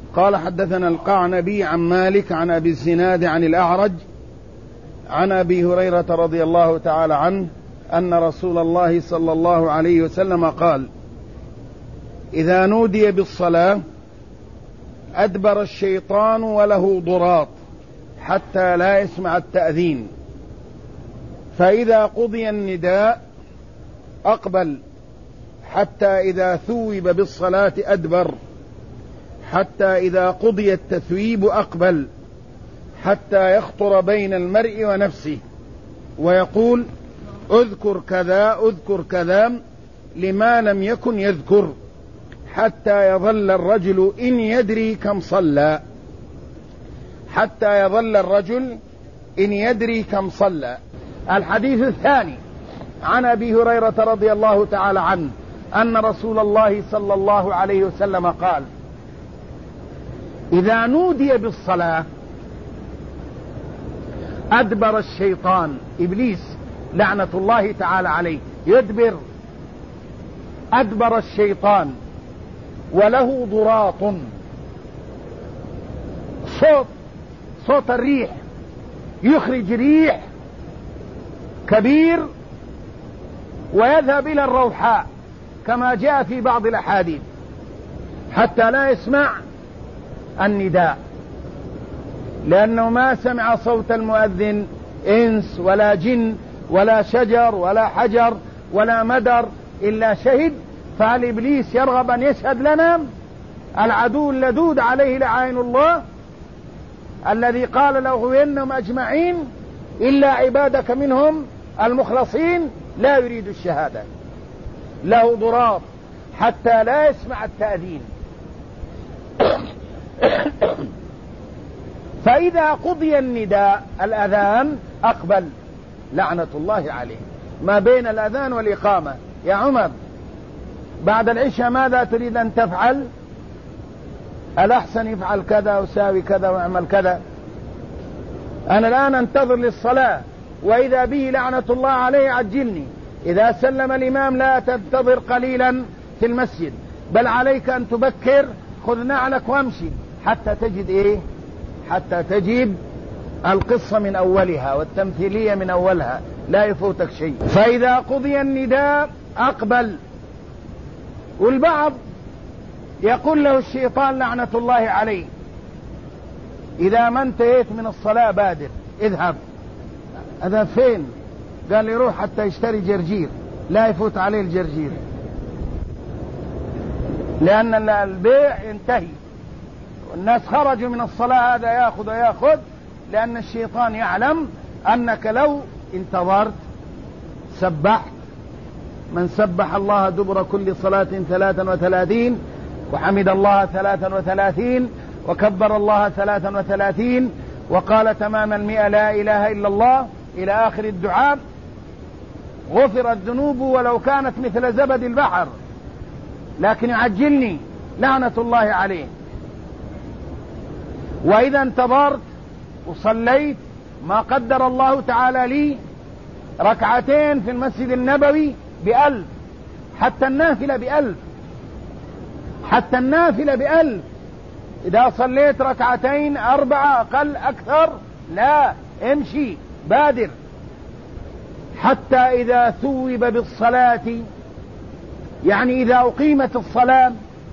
قال حدثنا القعنبي عن مالك عن أبي الزناد عن الأعرج عن أبي هريرة رضي الله تعالى عنه أن رسول الله صلى الله عليه وسلم قال: إذا نودي بالصلاة أدبر الشيطان وله ضراط حتى لا يسمع التأذين، فإذا قضي النداء أقبل حتى إذا ثوب بالصلاة أدبر، حتى إذا قضي التثويب أقبل، حتى يخطر بين المرء ونفسه ويقول: اذكر كذا اذكر كذا، لما لم يكن يذكر، حتى يظل الرجل إن يدري كم صلى، حتى يظل الرجل إن يدري كم صلى. الحديث الثاني عن أبي هريرة رضي الله تعالى عنه أن رسول الله صلى الله عليه وسلم قال: إذا نودي بالصلاة أدبر الشيطان، إبليس لعنة الله تعالى عليه يدبر، أدبر الشيطان وله ضراط، صوت الريح، يخرج ريح كبير ويذهب إلى الروحاء كما جاء في بعض الأحاديث، حتى لا يسمع النداء، لأنه ما سمع صوت المؤذن إنس ولا جن ولا شجر ولا حجر ولا مدر إلا شهد. فهل إبليس يرغب أن يشهد لنا؟ العدو اللدود عليه لعين الله الذي قال: لأغوينهم أجمعين إلا عبادك منهم المخلصين، لا يريد الشهادة، له ضراط حتى لا يسمع التأذين. فإذا قضي النداء الأذان أقبل، لعنة الله عليه. ما بين الأذان والإقامة يا عمر بعد العشاء ماذا تريد أن تفعل؟ الأحسن يفعل كذا وساوي كذا ويعمل كذا. أنا الآن أنتظر للصلاة وإذا به لعنة الله عليه عجلني. إذا سلم الإمام لا تنتظر قليلا في المسجد، بل عليك أن تبكر، خذ نعلك وامشي حتى تجد إيه؟ حتى تجد القصة من أولها والتمثيلية من أولها، لا يفوتك شيء. فإذا قضي النداء أقبل. والبعض يقول له الشيطان لعنة الله عليه: إذا ما انتهيت من الصلاة بادر اذهب. هذا فين؟ قال لي روح حتى يشتري جرجير، لا يفوت عليه الجرجير، لأن البيع ينتهي والناس خرجوا من الصلاة، هذا يأخذ ويأخذ، لأن الشيطان يعلم أنك لو انتظرت سبحت. من سبح الله دبر كل صلاة 33 وحمد الله 33 وكبر الله 33 وقال تمام 100 لا إله إلا الله إلى آخر الدعاء، غفرت ذنوبه ولو كانت مثل زبد البحر، لكن يعجلني لعنة الله عليه. وإذا انتظرت وصليت ما قدر الله تعالى لي ركعتين في المسجد النبوي ب1000، حتى النافلة ب1000، حتى النافلة ب1000. إذا صليت ركعتين 4 أقل أكثر لا، امشي بادر. حتى إذا ثوب بالصلاة، يعني إذا أقيمت الصلاة،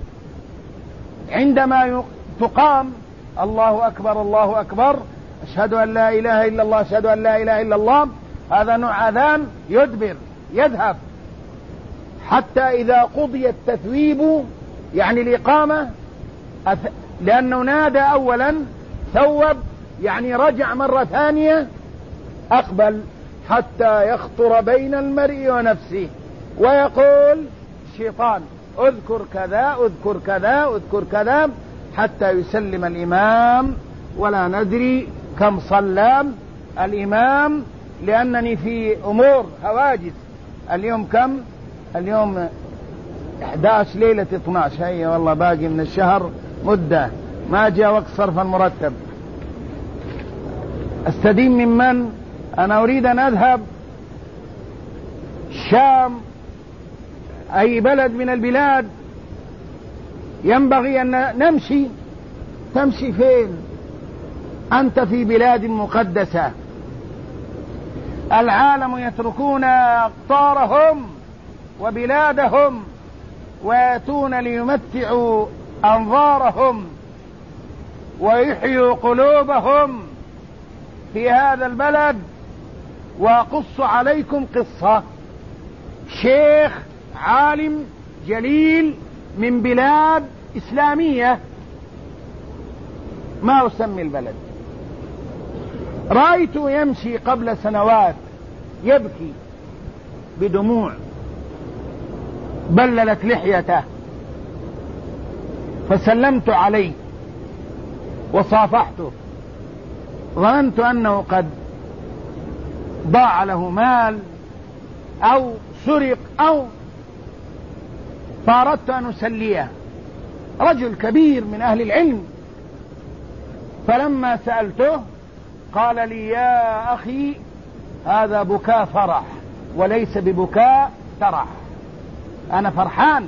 عندما تقام الله أكبر الله أكبر أشهد أن لا إله إلا الله أشهد أن لا إله إلا الله، هذا نوع أذان يدبر يذهب. حتى إذا قضي التثويب، يعني الإقامة، لأنه نادى أولا ثوب، يعني رجع مرة ثانية، أقبل حتى يخطر بين المرء ونفسه ويقول الشيطان اذكر كذا اذكر كذا اذكر كذا، حتى يسلم الإمام ولا ندري كم صلى الإمام، لأنني في أمور هواجس. اليوم كم؟ اليوم 11 ليلة 12، هي والله باقي من الشهر مدة، ما جاء وقت صرف المرتب. استدين من أنا أريد أن أذهب الشام، أي بلد من البلاد، ينبغي أن نمشي تمشي فين؟ أنت في بلاد مقدسة، العالم يتركون أقطارهم وبلادهم ويأتون ليمتعوا أنظارهم ويحيوا قلوبهم في هذا البلد. وأقص عليكم قصة: شيخ عالم جليل من بلاد إسلامية، ما أسمي البلد، رأيته يمشي قبل سنوات يبكي بدموع، بللت لحيته، فسلمت عليه وصافحته، ظننت أنه قد ضاع له مال أو سرق أو، فأردت أن أسليه، رجل كبير من أهل العلم. فلما سألته قال لي: يا أخي، هذا بكاء فرح وليس ببكاء ترح. أنا فرحان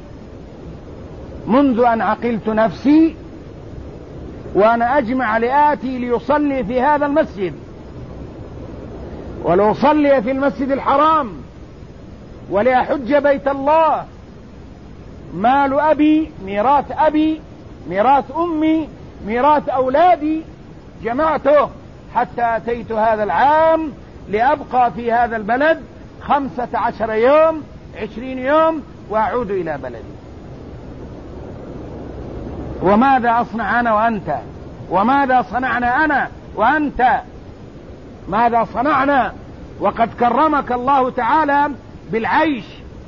منذ أن عقلت نفسي وأنا أجمع لآتي ليصلي في هذا المسجد، ولأصلي في المسجد الحرام، ولأحج بيت الله. مال أبي، ميراث أبي، ميراث أمي، ميراث أولادي، جمعته حتى أتيت هذا العام لأبقى في هذا البلد 15 يوم 20 يوم وأعود إلى بلدي. وماذا أصنع أنا وأنت؟ وماذا صنعنا أنا وأنت؟ ماذا صنعنا؟ وقد كرمك الله تعالى بالعيش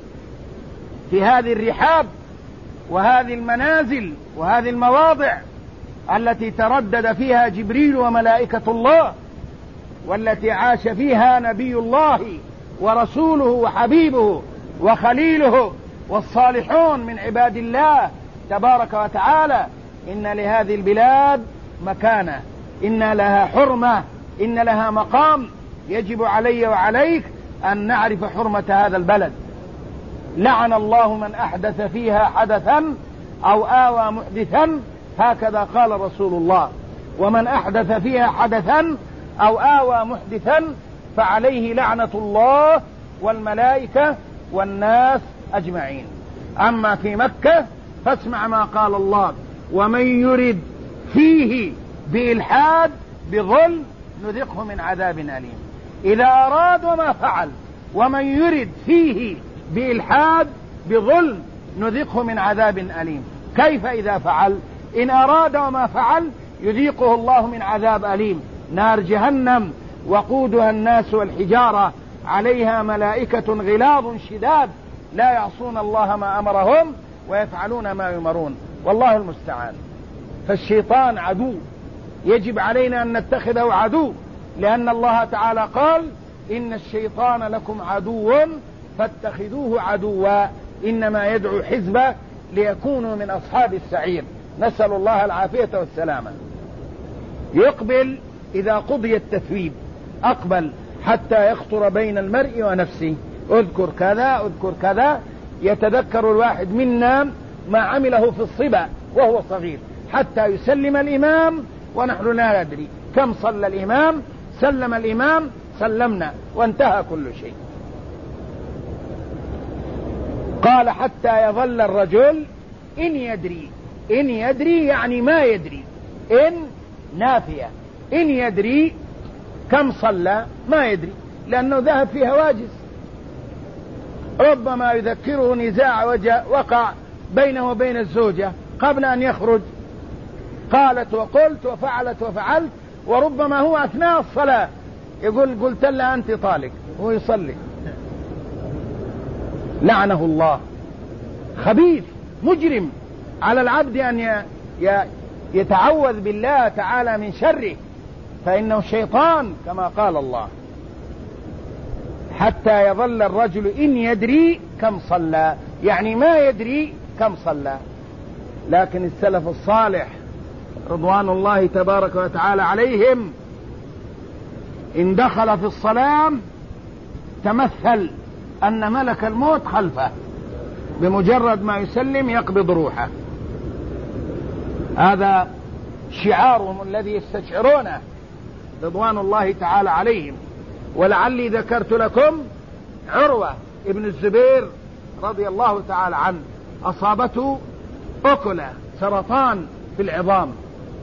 في هذه الرحاب وهذه المنازل وهذه المواضع التي تردد فيها جبريل وملائكة الله، والتي عاش فيها نبي الله ورسوله وحبيبه وخليله والصالحون من عباد الله تبارك وتعالى. إن لهذه البلاد مكانة، إن لها حرمة، إن لها مقام، يجب علي وعليك أن نعرف حرمة هذا البلد. لعن الله من أحدث فيها حدثا أو آوى محدثا، هكذا قال رسول الله. ومن أحدث فيها حدثا أو آوى محدثا فعليه لعنة الله والملائكة والناس أجمعين. أما في مكة فاسمع ما قال الله: ومن يرد فيه بإلحاد بظلم نذقه من عذاب أليم. إذا أراد وما فعل، ومن يرد فيه بإلحاد بظلم نذقه من عذاب أليم. كيف إذا فعل؟ إن أراد وما فعل يذيقه الله من عذاب أليم، نار جهنم وقودها الناس والحجارة، عليها ملائكة غلاظ شداد لا يعصون الله ما أمرهم ويفعلون ما يؤمرون، والله المستعان. فالشيطان عدو، يجب علينا أن نتخذه عدو، لأن الله تعالى قال: إن الشيطان لكم عدو فاتخذوه عدوا، إنما يدعو حزبه ليكونوا من أصحاب السعير. نسأل الله العافية والسلامة. يقبل إذا قضي التثويب، أقبل حتى يخطر بين المرء ونفسه: اذكر كذا اذكر كذا. يتذكر الواحد منا ما عمله في الصبا وهو صغير حتى يسلم الإمام ونحن لا ندري كم صلى الإمام. سلم الإمام سلمنا وانتهى كل شيء. قال: حتى يظل الرجل إن يدري. إن يدري يعني ما يدري، إن نافية، إن يدري كم صلى ما يدري، لأنه ذهب في هواجس. ربما يذكره نزاع وقع بينه وبين الزوجة قبل أن يخرج، قالت وقلت وفعلت وفعلت، وربما هو أثناء الصلاة يقول: قلت لها أنت طالق، هو يصلي. لعنه الله. خبيث مجرم، على العبد أن يتعوذ بالله تعالى من شره، فإنه شيطان كما قال الله. حتى يظل الرجل إن يدري كم صلى، يعني ما يدري كم صلى. لكن السلف الصالح رضوان الله تبارك وتعالى عليهم إن دخل في الصلاة تمثل أن ملك الموت خلفه، بمجرد ما يسلم يقبض روحه. هذا شعارهم الذي يستشعرونه رضوان الله تعالى عليهم. ولعلي ذكرت لكم عروة ابن الزبير رضي الله تعالى عنه، أصابته أكلة سرطان في العظام،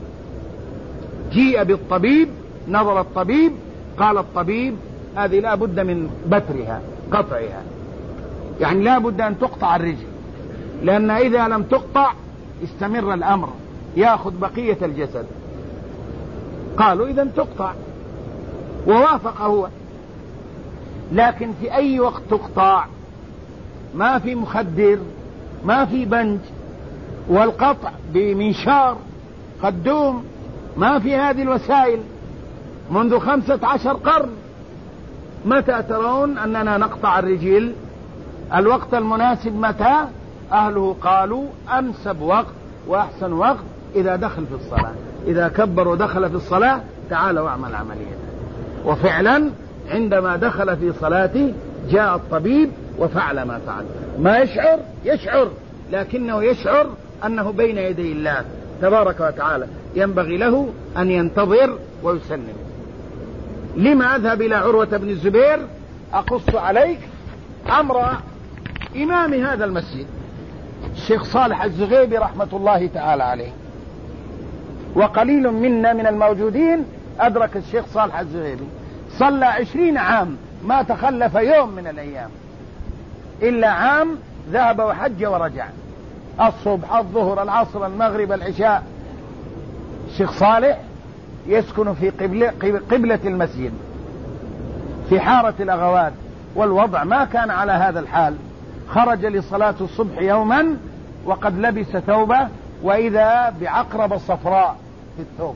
جيء بالطبيب، نظر الطبيب، قال الطبيب هذه لا بد من بترها، قطعها، يعني لا بد أن تقطع الرجل، لأن إذا لم تقطع استمر الأمر يأخذ بقية الجسد. قالوا إذن تقطع، ووافق هو. لكن في أي وقت تقطع؟ ما في مخدر، ما في بنج، والقطع بمنشار قدوم، ما في هذه الوسائل منذ 15 قرن. متى ترون أننا نقطع الرجل؟ الوقت المناسب متى؟ أهله قالوا أنسب وقت وأحسن وقت إذا دخل في الصلاة، إذا كبر ودخل في الصلاة تعال واعمل عملية. وفعلا عندما دخل في صلاته جاء الطبيب وفعل ما فعل. ما يشعر لكنه يشعر أنه بين يدي الله تبارك وتعالى، ينبغي له أن ينتظر ويسلم. لما أذهب إلى عروة بن الزبير؟ أقص عليك أمر إمام هذا المسجد الشيخ صالح الزغيبي رحمة الله تعالى عليه، وقليل منا من الموجودين أدرك الشيخ صالح الزغيبي. صلى 20 عام ما تخلف يوم من الأيام، إلا عام ذهب وحج ورجع، الصبح الظهر العصر المغرب العشاء. الشيخ صالح يسكن في قبلة المسجد في حارة الأغواد، والوضع ما كان على هذا الحال. خرج لصلاة الصبح يوما وقد لبس ثوبه وإذا بعقربة صفراء في الثوب.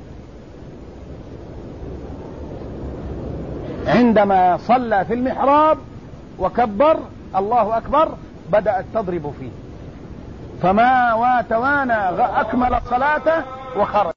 عندما صلى في المحراب وكبر الله أكبر بدأت تضرب فيه، فما توانى أكمل صلاته وخرج.